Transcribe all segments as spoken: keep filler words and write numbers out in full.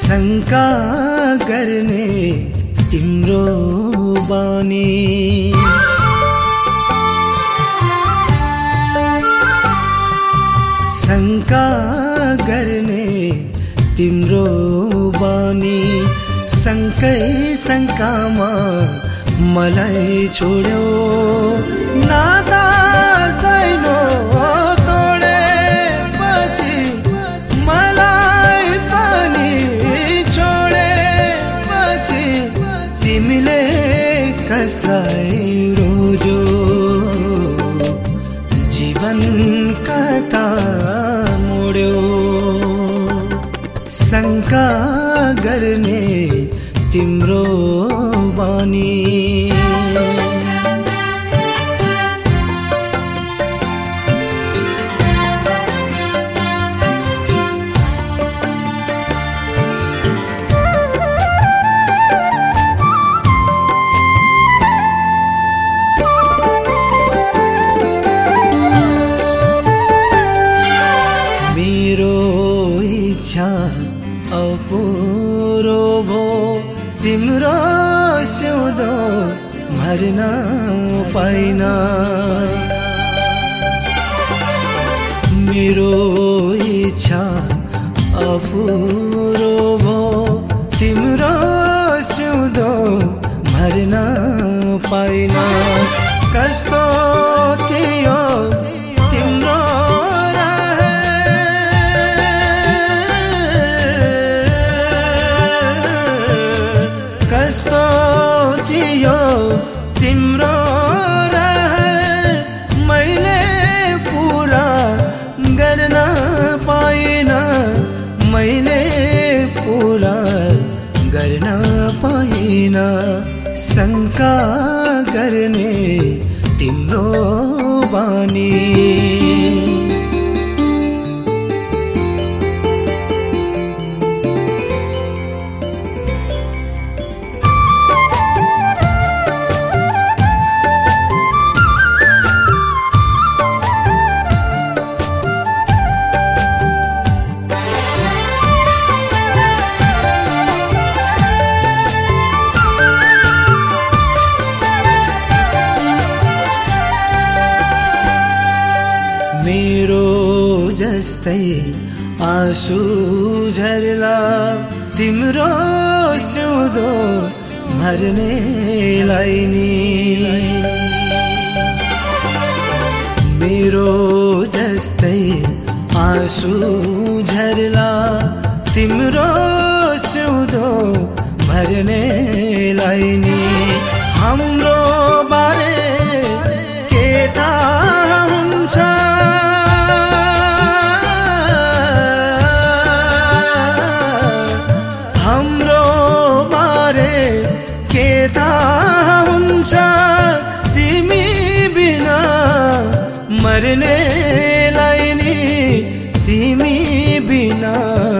शंका गर्ने तिम्रो बानी शंका गर्ने तिम्रो बानी शंकै शंकामा मलाई छोड्यो नाता सैनो तोडे पछि मलाई पनि छोडे पछि तिमीले कसलाई रोज्यो जीवन कता मोड्यो शंका गर्ने तिम्रो बानी मेरो इच्छा अपुरो भो तिम्रो सिउँदो भर्न पाइन मेरो इच्छा अपुरो भो तिम्रो सिउँदो भर्न पाइन कस्तो थियो तिम्रो कस्तो थियो तिम्रो रहर मैले पूरा गर्न पाइन मैले पूरा गर्न पाइन शंका गर्ने तिम्रो बानी मेरो जस्तै आँसु झर्ला तिम्रो सिउँदो भर्नेलाई नि मेरो जस्तै आँसु झर्ला तिम्रो सिउँदो भर्नेलाई नि हाम्रो बारे के थाहा हुन्छ के थाहा हुन्छ तिमी बिना मर्नेलाई नि तिमी बिना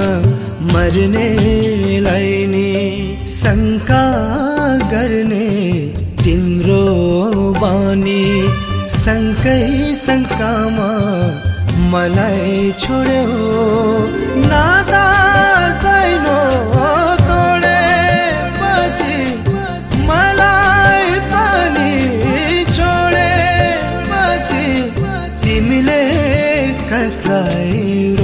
मर्नेलाई नि शंका गर्ने तिम्रो बानी शंकै शंकामा मलाई छोड्यो नाता सैनो तोडे पछि मलाई पनि छोडे पछि तिमीले कसलाई